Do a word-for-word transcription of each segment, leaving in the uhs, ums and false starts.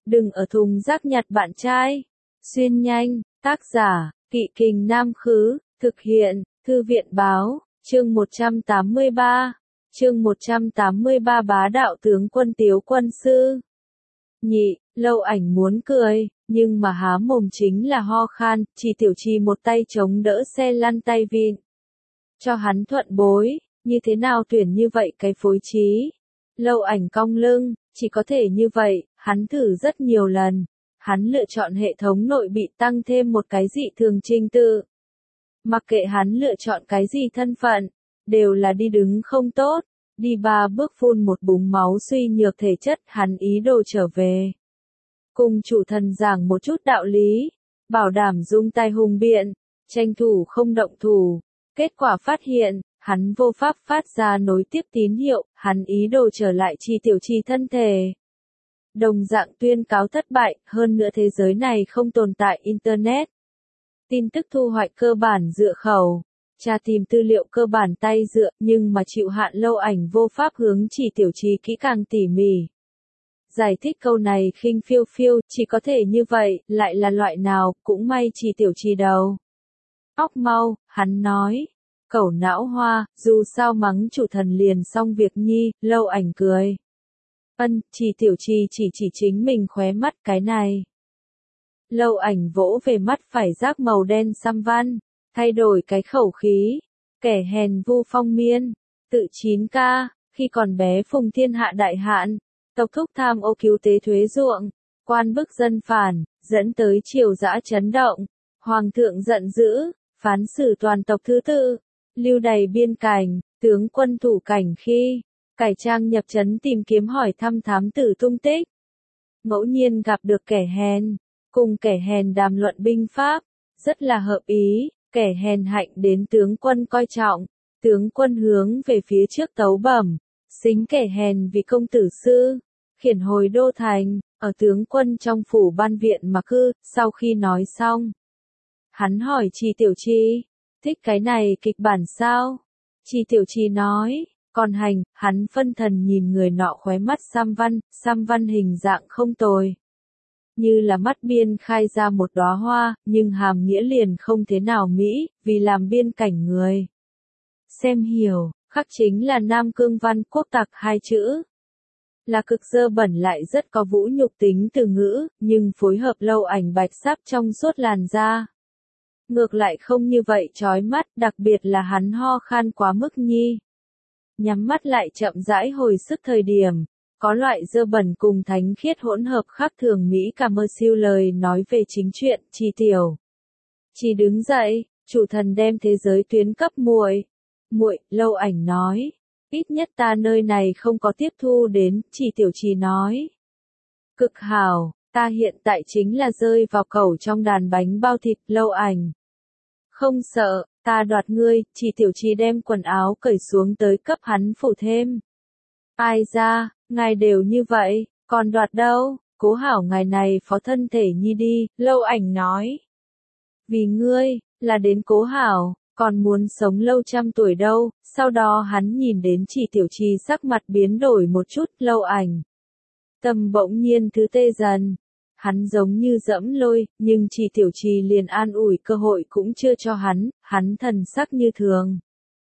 đừng ở thùng rác nhặt bạn trai. Xuyên nhanh, tác giả, Kỵ Kình Nam Khứ, thực hiện, Thư viện Báo, chương một trăm tám mươi ba. Chương một trăm tám mươi ba Bá đạo tướng quân Tiếu quân sư. Nhị, Lâu Ảnh muốn cười, nhưng mà há mồm chính là ho khan, chỉ Tiểu Trì một tay chống đỡ xe lăn tay vịn. Cho hắn thuận bối, như thế nào tuyển như vậy cái phối trí. Lâu Ảnh cong lưng, chỉ có thể như vậy, hắn thử rất nhiều lần. Hắn lựa chọn hệ thống nội bị tăng thêm một cái dị thường trình tự. Mặc kệ hắn lựa chọn cái gì thân phận, đều là đi đứng không tốt, đi ba bước phun một búng máu suy nhược thể chất, hắn ý đồ trở về. Cùng chủ thần giảng một chút đạo lý, bảo đảm dung tay hùng biện, tranh thủ không động thủ. Kết quả phát hiện, hắn vô pháp phát ra nối tiếp tín hiệu, hắn ý đồ trở lại Chi Tiểu Trì thân thể. Đồng dạng tuyên cáo thất bại, hơn nữa thế giới này không tồn tại Internet. Tin tức thu hoạch cơ bản dựa khẩu, tra tìm tư liệu cơ bản tay dựa, nhưng mà chịu hạn Lâu Ảnh vô pháp hướng Chỉ Tiểu Trì kỹ càng tỉ mỉ. Giải thích câu này khinh phiêu phiêu, chỉ có thể như vậy, lại là loại nào, cũng may Chỉ Tiểu Trì đầu óc mau, hắn nói. Cẩu não hoa, dù sao mắng chủ thần liền xong việc nhi, Lâu Ảnh cười. Ân, Chỉ Tiểu Trì chỉ chỉ chính mình khóe mắt cái này. Lâu Ảnh vỗ về mắt phải giác màu đen xăm văn, thay đổi cái khẩu khí. Kẻ hèn vu phong miên, tự chín ca, khi còn bé phùng thiên hạ đại hạn, tộc thúc tham ô cứu tế thuế ruộng, quan bức dân phản, dẫn tới triều dã chấn động. Hoàng thượng giận dữ, phán xử toàn tộc thứ tự, lưu đày biên cảnh, tướng quân thủ cảnh khi, cải trang nhập trấn tìm kiếm hỏi thăm thám tử tung tích. Ngẫu nhiên gặp được kẻ hèn, cùng kẻ hèn đàm luận binh pháp, rất là hợp ý, kẻ hèn hạnh đến tướng quân coi trọng, tướng quân hướng về phía trước tấu bẩm, xính kẻ hèn vì công tử sư, khiển hồi đô thành, ở tướng quân trong phủ ban viện mà cư. Sau khi nói xong, hắn hỏi Chi Tiểu Trì, thích cái này kịch bản sao? Chi Tiểu Trì nói, còn hành. Hắn phân thần nhìn người nọ khóe mắt xăm văn, xăm văn hình dạng không tồi. Như là mắt biên khai ra một đóa hoa, nhưng hàm nghĩa liền không thế nào mỹ, vì làm biên cảnh người. Xem hiểu, khắc chính là Nam Cương Văn Quốc tặc hai chữ. Là cực dơ bẩn lại rất có vũ nhục tính từ ngữ, nhưng phối hợp Lâu Ảnh bạch sáp trong suốt làn da. Ngược lại không như vậy chói mắt, đặc biệt là hắn ho khan quá mức nhi. Nhắm mắt lại chậm rãi hồi sức thời điểm, có loại dơ bẩn cùng thánh khiết hỗn hợp khác thường Mỹ cả mơ siêu lời nói về chính chuyện. Chi Tiểu Trì đứng dậy, chủ thần đem thế giới tuyến cấp muội. Muội, Lâu Ảnh nói, ít nhất ta nơi này không có tiếp thu đến. Chỉ Tiểu Trì nói, cực hảo, ta hiện tại chính là rơi vào cẩu trong đàn bánh bao thịt. Lâu Ảnh, không sợ, ta đoạt ngươi. Chỉ Tiểu Trì đem quần áo cởi xuống tới cấp hắn phủ thêm. Ai ra, ngài đều như vậy, còn đoạt đâu, cố hảo ngài này phó thân thể nhi đi. Lâu Ảnh nói, vì ngươi, là đến cố hảo, còn muốn sống lâu trăm tuổi đâu. Sau đó hắn nhìn đến Chỉ Tiểu Trì sắc mặt biến đổi một chút. Lâu Ảnh tâm bỗng nhiên thứ tê dần. Hắn giống như dẫm lôi, nhưng Chỉ Tiểu Trì liền an ủi cơ hội cũng chưa cho hắn, hắn thần sắc như thường.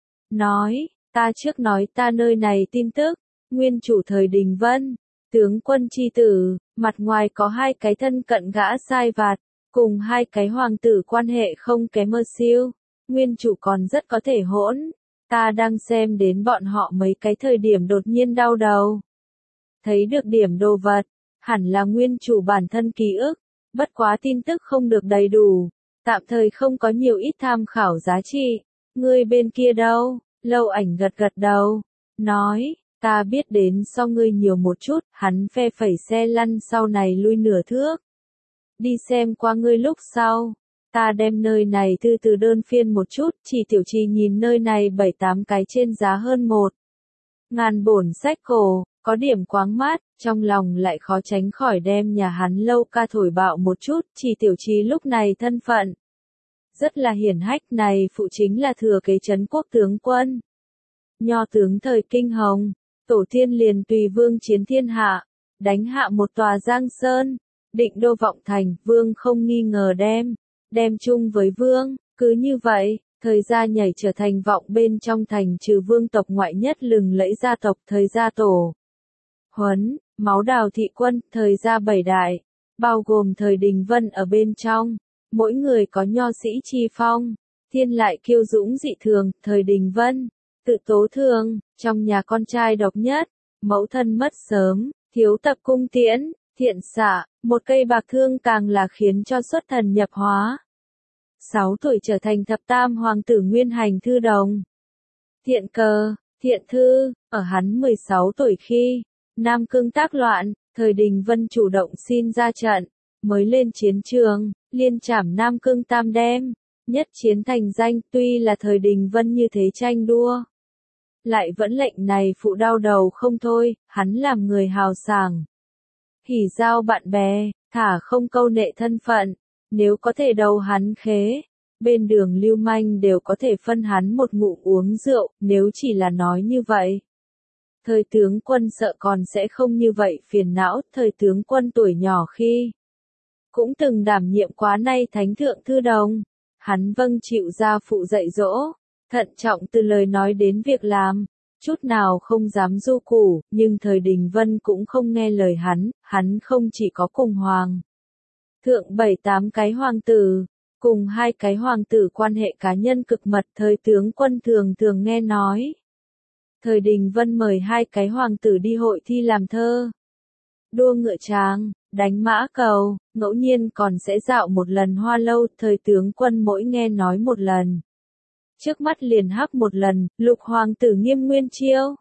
Nói, ta trước nói ta nơi này tin tức, nguyên chủ thời Đình Vân, tướng quân chi tử, mặt ngoài có hai cái thân cận gã sai vặt, cùng hai cái hoàng tử quan hệ không kém mơ siêu, nguyên chủ còn rất có thể hỗn, ta đang xem đến bọn họ mấy cái thời điểm đột nhiên đau đầu. Thấy được điểm đồ vật, hẳn là nguyên chủ bản thân ký ức, bất quá tin tức không được đầy đủ, tạm thời không có nhiều ít tham khảo giá trị. Ngươi bên kia đâu? Lâu Ảnh gật gật đầu, nói, ta biết đến so ngươi nhiều một chút. Hắn phe phẩy xe lăn sau này lui nửa thước. Đi xem qua ngươi lúc sau, ta đem nơi này từ từ đơn phiên một chút. Chỉ Tiểu Trì nhìn nơi này bảy tám cái trên giá hơn một ngàn bổn sách cổ, có điểm quáng mát, trong lòng lại khó tránh khỏi đem nhà hắn Lâu ca thổi bạo một chút. Chỉ Tiểu Trì lúc này thân phận rất là hiển hách, này phụ chính là thừa kế trấn quốc tướng quân, nho tướng thời Kinh Hồng, tổ tiên liền tùy vương chiến thiên hạ, đánh hạ một tòa Giang Sơn, định đô vọng thành, vương không nghi ngờ đem, đem chung với vương, cứ như vậy, thời gia nhảy trở thành vọng bên trong thành trừ vương tộc ngoại nhất lừng lẫy gia tộc thời gia tổ. Huấn, máu đào thị quân, thời gia bảy đại, bao gồm thời Đình Vân ở bên trong, mỗi người có nho sĩ chi phong, thiên lại kiêu dũng dị thường, thời Đình Vân, tự tố thương, trong nhà con trai độc nhất, mẫu thân mất sớm, thiếu tập cung tiễn, thiện xạ, một cây bạc thương càng là khiến cho xuất thần nhập hóa. Sáu tuổi trở thành thập tam hoàng tử nguyên hành thư đồng. Thiện cờ, thiện thư, ở hắn mười sáu tuổi khi, Nam Cương tác loạn, thời Đình Vân chủ động xin ra trận, mới lên chiến trường, liên trảm Nam Cương tam đem, nhất chiến thành danh, tuy là thời Đình Vân như thế tranh đua. Lại vẫn lệnh này phụ đau đầu không thôi, hắn làm người hào sảng. Hỉ giao bạn bè, thả không câu nệ thân phận, nếu có thể đầu hắn khế, bên đường lưu manh đều có thể phân hắn một ngụm uống rượu, nếu chỉ là nói như vậy. Thời tướng quân sợ còn sẽ không như vậy phiền não, thời tướng quân tuổi nhỏ khi cũng từng đảm nhiệm quá nay thánh thượng thư đồng, hắn vâng chịu gia phụ dạy dỗ, thận trọng từ lời nói đến việc làm, chút nào không dám du củ, nhưng thời Đình Vân cũng không nghe lời hắn, hắn không chỉ có cùng hoàng thượng bảy tám cái hoàng tử, cùng hai cái hoàng tử quan hệ cá nhân cực mật, thời tướng quân thường thường nghe nói. Thời Đình Vân mời hai cái hoàng tử đi hội thi làm thơ, đua ngựa tráng, đánh mã cầu, ngẫu nhiên còn sẽ dạo một lần hoa lâu, thời tướng quân mỗi nghe nói một lần. Trước mắt liền hắc một lần, lục hoàng tử Nghiêm Nguyên Chiêu.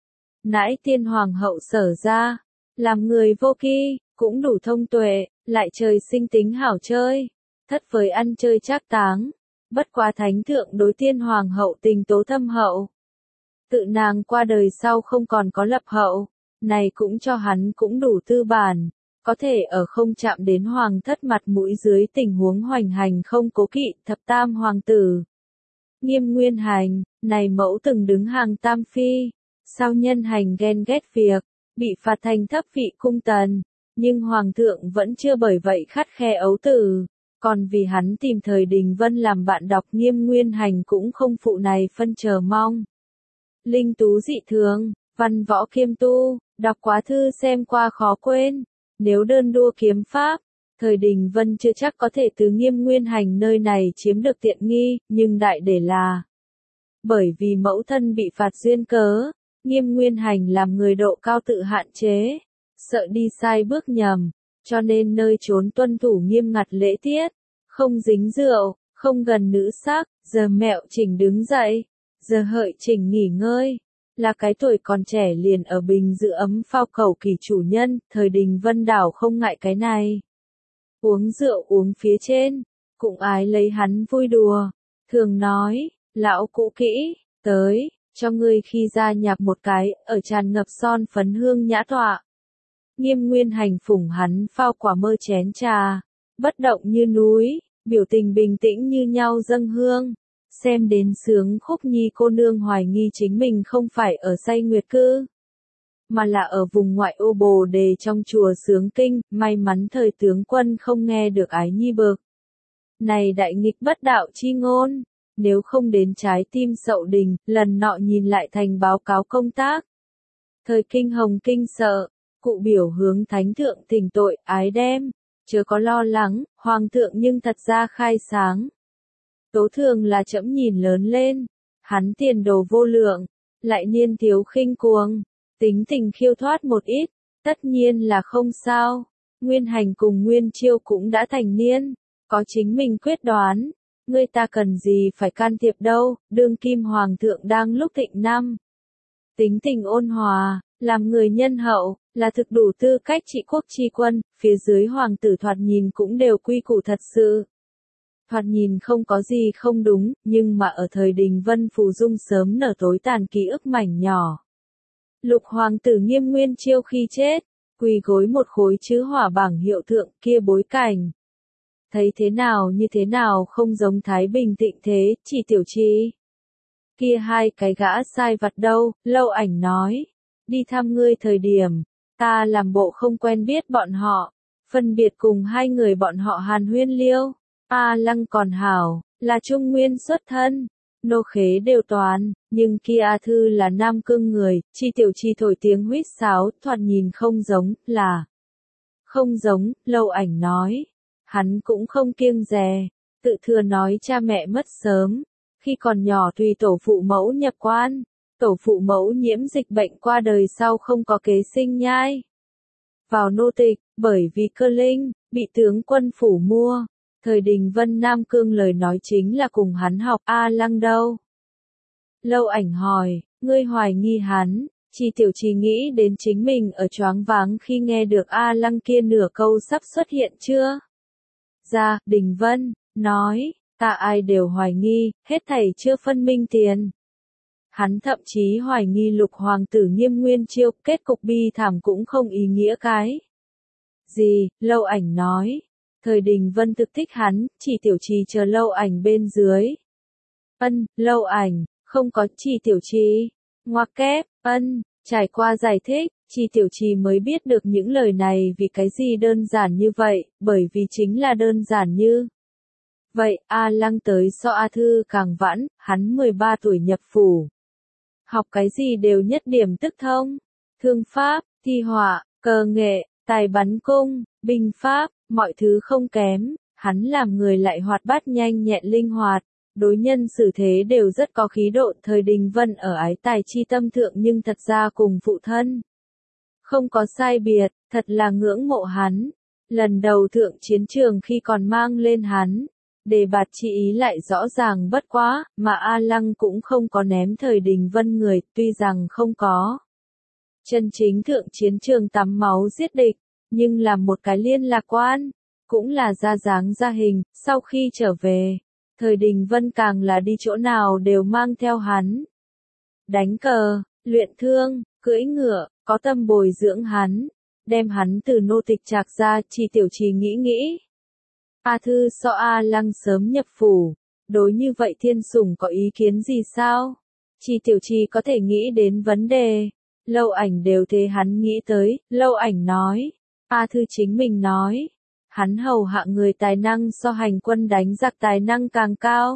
Nãi tiên hoàng hậu Sở ra, làm người vô ki, cũng đủ thông tuệ, lại trời sinh tính hảo chơi, thất với ăn chơi trác táng, bất quá thánh thượng đối tiên hoàng hậu tình tố thâm hậu. Tự nàng qua đời sau không còn có lập hậu, này cũng cho hắn cũng đủ tư bản, có thể ở không chạm đến hoàng thất mặt mũi dưới tình huống hoành hành không cố kỵ, thập tam hoàng tử. Nghiêm Nguyên Hành, này mẫu từng đứng hàng tam phi, sao nhân hành ghen ghét việc, bị phạt thành thấp vị cung tần, nhưng hoàng thượng vẫn chưa bởi vậy khắt khe ấu tử, còn vì hắn tìm thời Đình Vân làm bạn đọc Nghiêm Nguyên Hành cũng không phụ này phân chờ mong. Linh tú dị thường, văn võ kiêm tu, đọc quá thư xem qua khó quên, nếu đơn đua kiếm pháp, thời Đình Vân chưa chắc có thể từ Nghiêm Nguyên Hành nơi này chiếm được tiện nghi, nhưng đại để là bởi vì mẫu thân bị phạt duyên cớ, Nghiêm Nguyên Hành làm người độ cao tự hạn chế, sợ đi sai bước nhầm, cho nên nơi trốn tuân thủ nghiêm ngặt lễ tiết, không dính rượu, không gần nữ sắc, giờ mẹo chỉnh đứng dậy, giờ hợi chỉnh nghỉ ngơi. Là cái tuổi còn trẻ liền ở bình giữ ấm phao cầu kỳ chủ nhân, thời Đình Vân đảo không ngại cái này. Uống rượu uống phía trên, cũng ái lấy hắn vui đùa, thường nói, lão cũ kỹ, tới, cho ngươi khi ra nhạp một cái, ở tràn ngập son phấn hương nhã tọa. Nghiêm Nguyên Hành phủng hắn phao quả mơ chén trà, bất động như núi, biểu tình bình tĩnh như nhau dâng hương. Xem đến sướng khúc nhi cô nương hoài nghi chính mình không phải ở say nguyệt cư, mà là ở vùng ngoại ô Bồ Đề trong chùa sướng kinh, may mắn thời tướng quân không nghe được ái nhi bực. Này đại nghịch bất đạo chi ngôn, nếu không đến trái tim Sậu Đình, lần nọ nhìn lại thành báo cáo công tác. Thời kinh hồng kinh sợ, cụ biểu hướng thánh thượng thỉnh tội, ái đem, chớ có lo lắng, hoàng thượng nhưng thật ra khai sáng. Tố thường là trẫm nhìn lớn lên, hắn tiền đồ vô lượng, lại niên thiếu khinh cuồng, tính tình khiêu thoát một ít, tất nhiên là không sao. Nguyên Hành cùng Nguyên Chiêu cũng đã thành niên, có chính mình quyết đoán, người ta cần gì phải can thiệp đâu, đương kim hoàng thượng đang lúc thịnh năm. Tính tình ôn hòa, làm người nhân hậu, là thực đủ tư cách trị quốc tri quân, phía dưới hoàng tử thoạt nhìn cũng đều quy củ thật sự. Thoạt nhìn không có gì không đúng, nhưng mà ở thời Đình Vân phù dung sớm nở tối tàn ký ức mảnh nhỏ. Lục hoàng tử Nghiêm Nguyên Chiêu khi chết, quỳ gối một khối chữ hỏa bảng hiệu thượng kia bối cảnh. Thấy thế nào như thế nào không giống Thái Bình tịnh thế, chỉ tiểu trì. Kia hai cái gã sai vặt đâu, Lâu Ảnh nói. Đi thăm ngươi thời điểm, ta làm bộ không quen biết bọn họ. phân biệt cùng hai người bọn họ hàn huyên liêu. A Lăng còn hảo, là Trung Nguyên xuất thân, nô khế đều toàn, nhưng kia A Thư là Nam Cương người, Chi Tiểu Chi thổi tiếng huýt sáo, thoạt nhìn không giống, là không giống, Lâu Ảnh nói. Hắn cũng không kiêng dè, tự thừa nói cha mẹ mất sớm, khi còn nhỏ tùy tổ phụ mẫu nhập quan, tổ phụ mẫu nhiễm dịch bệnh qua đời sau không có kế sinh nhai. Vào nô tịch, bởi vì cơ linh, bị tướng quân phủ mua. Thời Đình Vân Nam Cương lời nói chính là cùng hắn học. A Lăng đâu? Lâu Ảnh hỏi, ngươi hoài nghi hắn. Chi Tiểu Chi nghĩ đến chính mình ở choáng váng khi nghe được A Lăng kia nửa câu sắp xuất hiện chưa? Ra, Đình Vân, nói, ta ai đều hoài nghi, hết thảy chưa phân minh tiền. Hắn thậm chí hoài nghi Lục hoàng tử Nghiêm Nguyên Chiêu, kết cục bi thảm cũng không ý nghĩa cái. Gì, Lâu Ảnh nói. Thời Đình Vân thực thích hắn, Chi Tiểu Chi chờ Lâu Ảnh bên dưới. Ân, Lâu Ảnh, không có Chi Tiểu Chi. Ngoặc kép, ân, trải qua giải thích, Chi Tiểu Chi mới biết được những lời này vì cái gì đơn giản như vậy, bởi vì chính là đơn giản như. Vậy, A Lăng tới so A Thư càng vãn, hắn mười ba tuổi nhập phủ. Học cái gì đều nhất điểm tức thông. Thương pháp, thi họa, cờ nghệ, tài bắn cung, binh pháp, mọi thứ không kém, hắn làm người lại hoạt bát nhanh nhẹn linh hoạt, đối nhân xử thế đều rất có khí độ. Thời Đình Vân ở ái tài chi tâm thượng nhưng thật ra cùng phụ thân không có sai biệt, thật là ngưỡng mộ hắn. Lần đầu thượng chiến trường khi còn mang lên hắn, đề bạt chi ý lại rõ ràng bất quá, mà A Lăng cũng không có ném Thời Đình Vân người, tuy rằng không có chân chính thượng chiến trường tắm máu giết địch, nhưng là một cái liên lạc quan, cũng là ra dáng ra hình. Sau khi trở về, Thời Đình Vân càng là đi chỗ nào đều mang theo hắn. Đánh cờ, luyện thương, cưỡi ngựa, có tâm bồi dưỡng hắn, đem hắn từ nô tịch trạc ra. Chi Tiểu Chi nghĩ nghĩ. A Thư so A Lăng sớm nhập phủ, đối như vậy thiên sủng có ý kiến gì sao? Chi Tiểu Chi có thể nghĩ đến vấn đề, Lâu Ảnh đều thế hắn nghĩ tới. Lâu Ảnh nói, A Thư chính mình nói, hắn hầu hạ người tài năng so hành quân đánh giặc tài năng càng cao.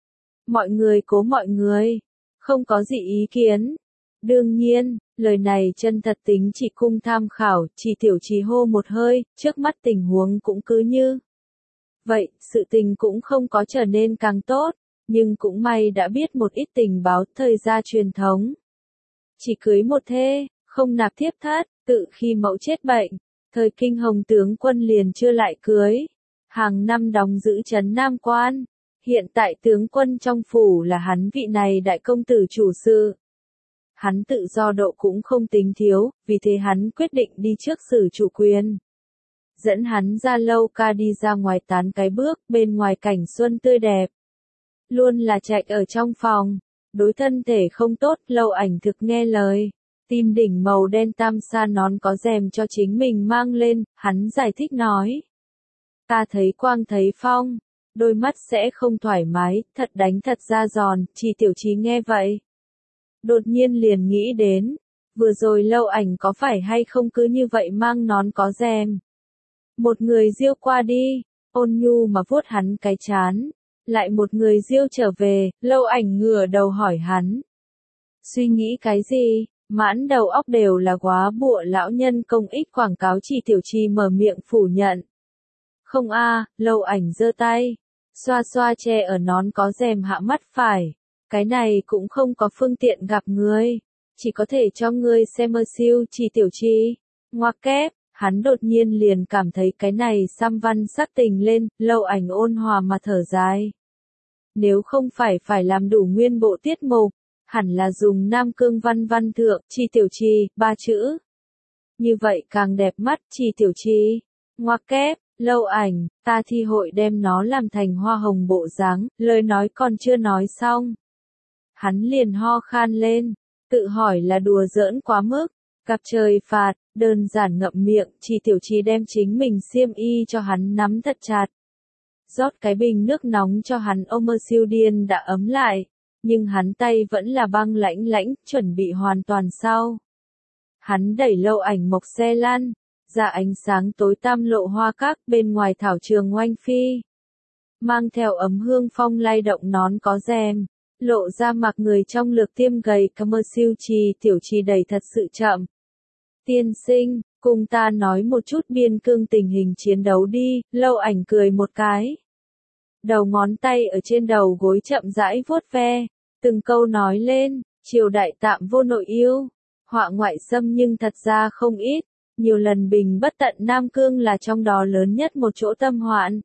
Mọi người cố mọi người, không có gì ý kiến. Đương nhiên, lời này chân thật tính chỉ cung tham khảo. Chi Tiểu Chi hô một hơi, trước mắt tình huống cũng cứ như vậy, sự tình cũng không có trở nên càng tốt, nhưng cũng may đã biết một ít tình báo. Thời gia truyền thống, chỉ cưới một thê, không nạp thiếp thất, tự khi mẫu chết bệnh, thời Kinh Hồng tướng quân liền chưa lại cưới, hàng năm đóng giữ trấn Nam Quan. Hiện tại tướng quân trong phủ là hắn vị này đại công tử chủ sự. Hắn tự do độ cũng không tính thiếu, vì thế hắn quyết định đi trước xử chủ quyền. Dẫn hắn ra lâu ca đi ra ngoài tán cái bước, bên ngoài cảnh xuân tươi đẹp. Luôn là chạy ở trong phòng, đối thân thể không tốt. Lâu Ảnh thực nghe lời, tìm đỉnh màu đen tam sa nón có rèm cho chính mình mang lên. Hắn giải thích nói, ta thấy quang thấy phong, đôi mắt sẽ không thoải mái, thật đánh thật ra giòn. Chi Tiểu Chi nghe vậy, đột nhiên liền nghĩ đến, vừa rồi Lâu Ảnh có phải hay không cứ như vậy mang nón có rèm. Một người diêu qua đi, ôn nhu mà vuốt hắn cái trán, lại một người diêu trở về. Lâu Ảnh ngửa đầu hỏi hắn, suy nghĩ cái gì? Mãn đầu óc đều là quá bụa lão nhân công ích quảng cáo. Chi Tiểu Chi mở miệng phủ nhận. Không a. Lâu Ảnh giơ tay, xoa xoa che ở nón có rèm hạ mắt phải. Cái này cũng không có phương tiện gặp ngươi, chỉ có thể cho ngươi xem mơ siêu. Chi Tiểu Chi, ngoặc kép, hắn đột nhiên liền cảm thấy cái này xăm văn sắc tình lên. Lâu Ảnh ôn hòa mà thở dài. Nếu không phải phải làm đủ nguyên bộ tiết mục, hẳn là dùng Nam Cương văn văn thượng. Chi Tiểu Chi, ba chữ. Như vậy càng đẹp mắt. Chi Tiểu Chi, ngoặc kép, Lâu Ảnh, ta thi hội đem nó làm thành hoa hồng bộ dáng. Lời nói còn chưa nói xong, hắn liền ho khan lên, tự hỏi là đùa giỡn quá mức, gặp trời phạt, đơn giản ngậm miệng. Chi Tiểu Chi đem chính mình xiêm y cho hắn nắm thật chặt, rót cái bình nước nóng cho hắn. Ôm mơ siêu điên đã ấm lại, nhưng hắn tay vẫn là băng lãnh lãnh, chuẩn bị hoàn toàn sau. Hắn đẩy Lâu Ảnh mộc xe lăn, ra ánh sáng tối tăm lộ hoa các bên ngoài thảo trường oanh phi. Mang theo ấm hương phong lay động nón có rèm, lộ ra mặt người trong lược tiêm gầy cà mơ siêu trì tiểu trì đầy thật sự chậm. Tiên sinh, cùng ta nói một chút biên cương tình hình chiến đấu đi, Lâu Ảnh cười một cái. Đầu ngón tay ở trên đầu gối chậm rãi vuốt ve, từng câu nói lên, triều đại tạm vô nội yêu, họa ngoại xâm nhưng thật ra không ít, nhiều lần bình bất tận Nam Cương là trong đó lớn nhất một chỗ tâm hoạn.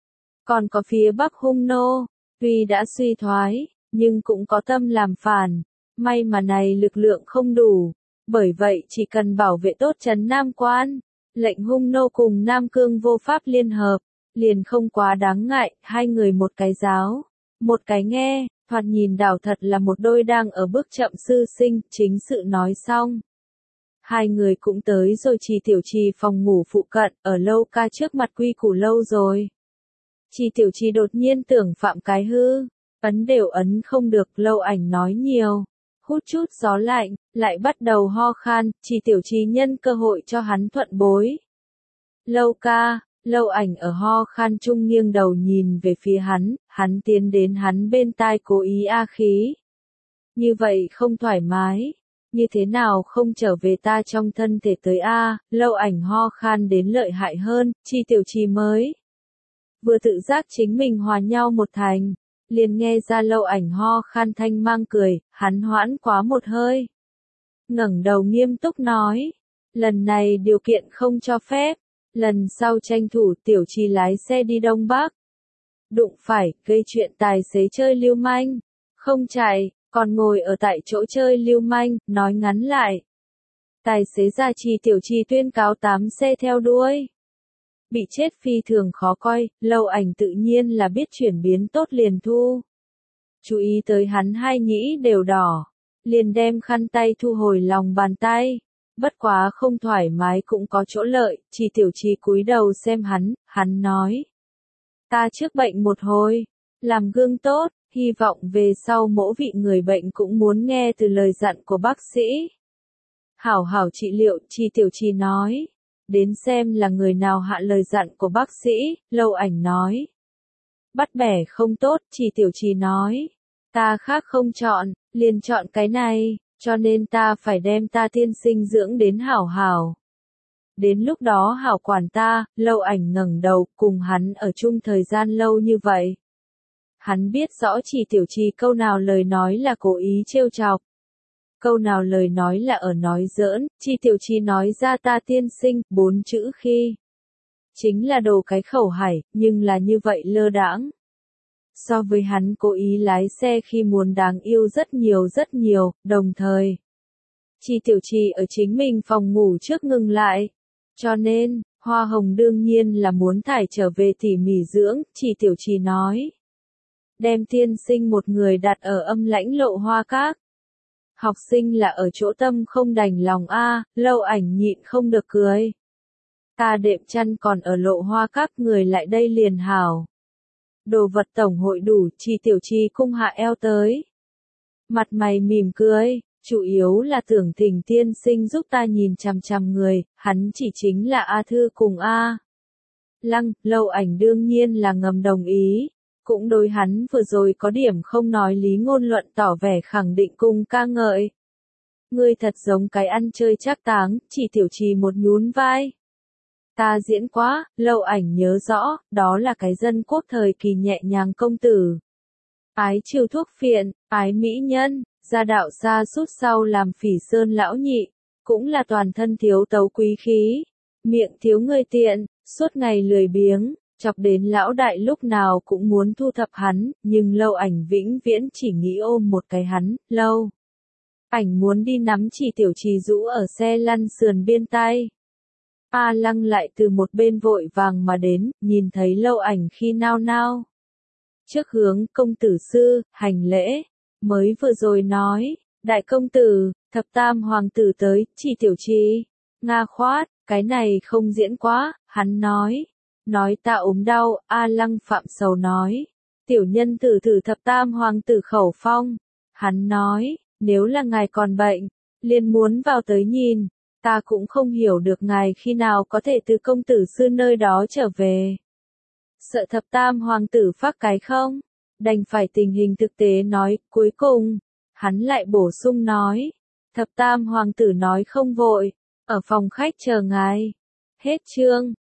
Còn có phía Bắc hung nô, tuy đã suy thoái, nhưng cũng có tâm làm phản, may mà này lực lượng không đủ, bởi vậy chỉ cần bảo vệ tốt trấn Nam Quan, lệnh hung nô cùng Nam Cương vô pháp liên hợp, liền không quá đáng ngại, hai người một cái giáo, một cái nghe, thoạt nhìn đảo thật là một đôi đang ở bước chậm sư sinh, chính sự nói xong. Hai người cũng tới rồi Trì Tiểu Trì phòng ngủ phụ cận, ở Lâu Ca trước mặt quy củ lâu rồi. Trì Tiểu Trì đột nhiên tưởng phạm cái hư, ấn đều ấn không được, Lâu Ảnh nói nhiều, hút chút gió lạnh, lại bắt đầu ho khan, Trì Tiểu Trì nhân cơ hội cho hắn thuận bối. Lâu Ca, Lâu Ảnh ở ho khan chung nghiêng đầu nhìn về phía hắn, hắn tiến đến hắn bên tai cố ý a khí. Như vậy không thoải mái, như thế nào không trở về ta trong thân thể tới a, Lâu Ảnh ho khan đến lợi hại hơn, Trì Tiểu Trì mới vừa tự giác chính mình hòa nhau một thành, liền nghe ra Lâu Ảnh ho khan thanh mang cười, hắn hoãn quá một hơi. Ngẩng đầu nghiêm túc nói, lần này điều kiện không cho phép, lần sau tranh thủ Tiểu Trì lái xe đi Đông Bắc. Đụng phải, gây chuyện tài xế chơi lưu manh, không chạy, còn ngồi ở tại chỗ chơi lưu manh, nói ngắn lại. Tài xế ra Trì Tiểu Trì tuyên cáo tám xe theo đuôi. Bị chết phi thường khó coi, Lâu Ảnh tự nhiên là biết chuyển biến tốt liền thu. Chú ý tới hắn hai nhĩ đều đỏ, liền đem khăn tay thu hồi lòng bàn tay. Bất quá không thoải mái cũng có chỗ lợi, Trì Tiểu Trì cúi đầu xem hắn, hắn nói. Ta trước bệnh một hồi, làm gương tốt, hy vọng về sau mỗi vị người bệnh cũng muốn nghe từ lời dặn của bác sĩ. Hảo hảo trị liệu, Trì Tiểu Trì nói. Đến xem là người nào hạ lời dặn của bác sĩ, Lâu Ảnh nói. Bắt bẻ không tốt, Trì Tiểu Trì nói. Ta khác không chọn, liền chọn cái này, cho nên ta phải đem ta tiên sinh dưỡng đến hảo hảo. Đến lúc đó hảo quản ta, Lâu Ảnh ngẩng đầu, cùng hắn ở chung thời gian lâu như vậy. Hắn biết rõ Trì Tiểu Trì câu nào lời nói là cố ý trêu chọc. Câu nào lời nói là ở nói giỡn, Trì Tiểu Trì nói ra ta tiên sinh, bốn chữ khi. Chính là đồ cái khẩu hải, nhưng là như vậy lơ đãng. So với hắn cố ý lái xe khi muốn đáng yêu rất nhiều rất nhiều, đồng thời. Trì Tiểu Trì ở chính mình phòng ngủ trước ngừng lại. Cho nên, Hoa Hồng đương nhiên là muốn thải trở về tỉ mỉ dưỡng, Trì Tiểu Trì nói. Đem tiên sinh một người đặt ở âm lãnh lộ hoa các. Học sinh là ở chỗ tâm không đành lòng a, Lâu Ảnh nhịn không được cười. Ta đệm chăn còn ở lộ hoa các người lại đây liền hảo. Đồ vật tổng hội đủ, Trì Tiểu Trì cung hạ eo tới. Mặt mày mỉm cười, chủ yếu là tưởng Thỉnh tiên sinh giúp ta nhìn chằm chằm người, hắn chỉ chính là A Thư cùng A. Lăng, Lâu Ảnh đương nhiên là ngầm đồng ý. Cũng đối hắn vừa rồi có điểm không nói lý ngôn luận tỏ vẻ khẳng định cùng ca ngợi. Ngươi thật giống cái ăn chơi trác táng, Trì Tiểu Trì một nhún vai. Ta diễn quá, Lâu Ảnh nhớ rõ, đó là cái dân quốc thời kỳ nhẹ nhàng công tử. Ái trừ thuốc phiện, ái mỹ nhân, gia đạo xa sút sau làm Phỉ Sơn lão nhị, cũng là toàn thân thiếu tấu quý khí, miệng thiếu người tiện, suốt ngày lười biếng. Chọc đến lão đại lúc nào cũng muốn thu thập hắn, nhưng Lâu Ảnh vĩnh viễn chỉ nghĩ ôm một cái hắn, Lâu. Ảnh muốn đi nắm Trì Tiểu Trì rũ ở xe lăn sườn biên tay. A Lăng lại từ một bên vội vàng mà đến, nhìn thấy Lâu Ảnh khi nao nao. Trước hướng công tử sư, hành lễ, mới vừa rồi nói, đại công tử, thập tam hoàng tử tới, Trì Tiểu Trì. Nga khoát, cái này không diễn quá, hắn nói. Nói ta ốm đau, A Lăng phạm sầu nói. Tiểu nhân tử thử thập tam hoàng tử khẩu phong. Hắn nói, nếu là ngài còn bệnh, liền muốn vào tới nhìn. ta cũng không hiểu được ngài khi nào có thể từ công tử sư nơi đó trở về. Sợ thập tam hoàng tử phát cái không? Đành phải tình hình thực tế nói, cuối cùng, hắn lại bổ sung nói. Thập tam hoàng tử nói không vội, ở phòng khách chờ ngài. Hết chương.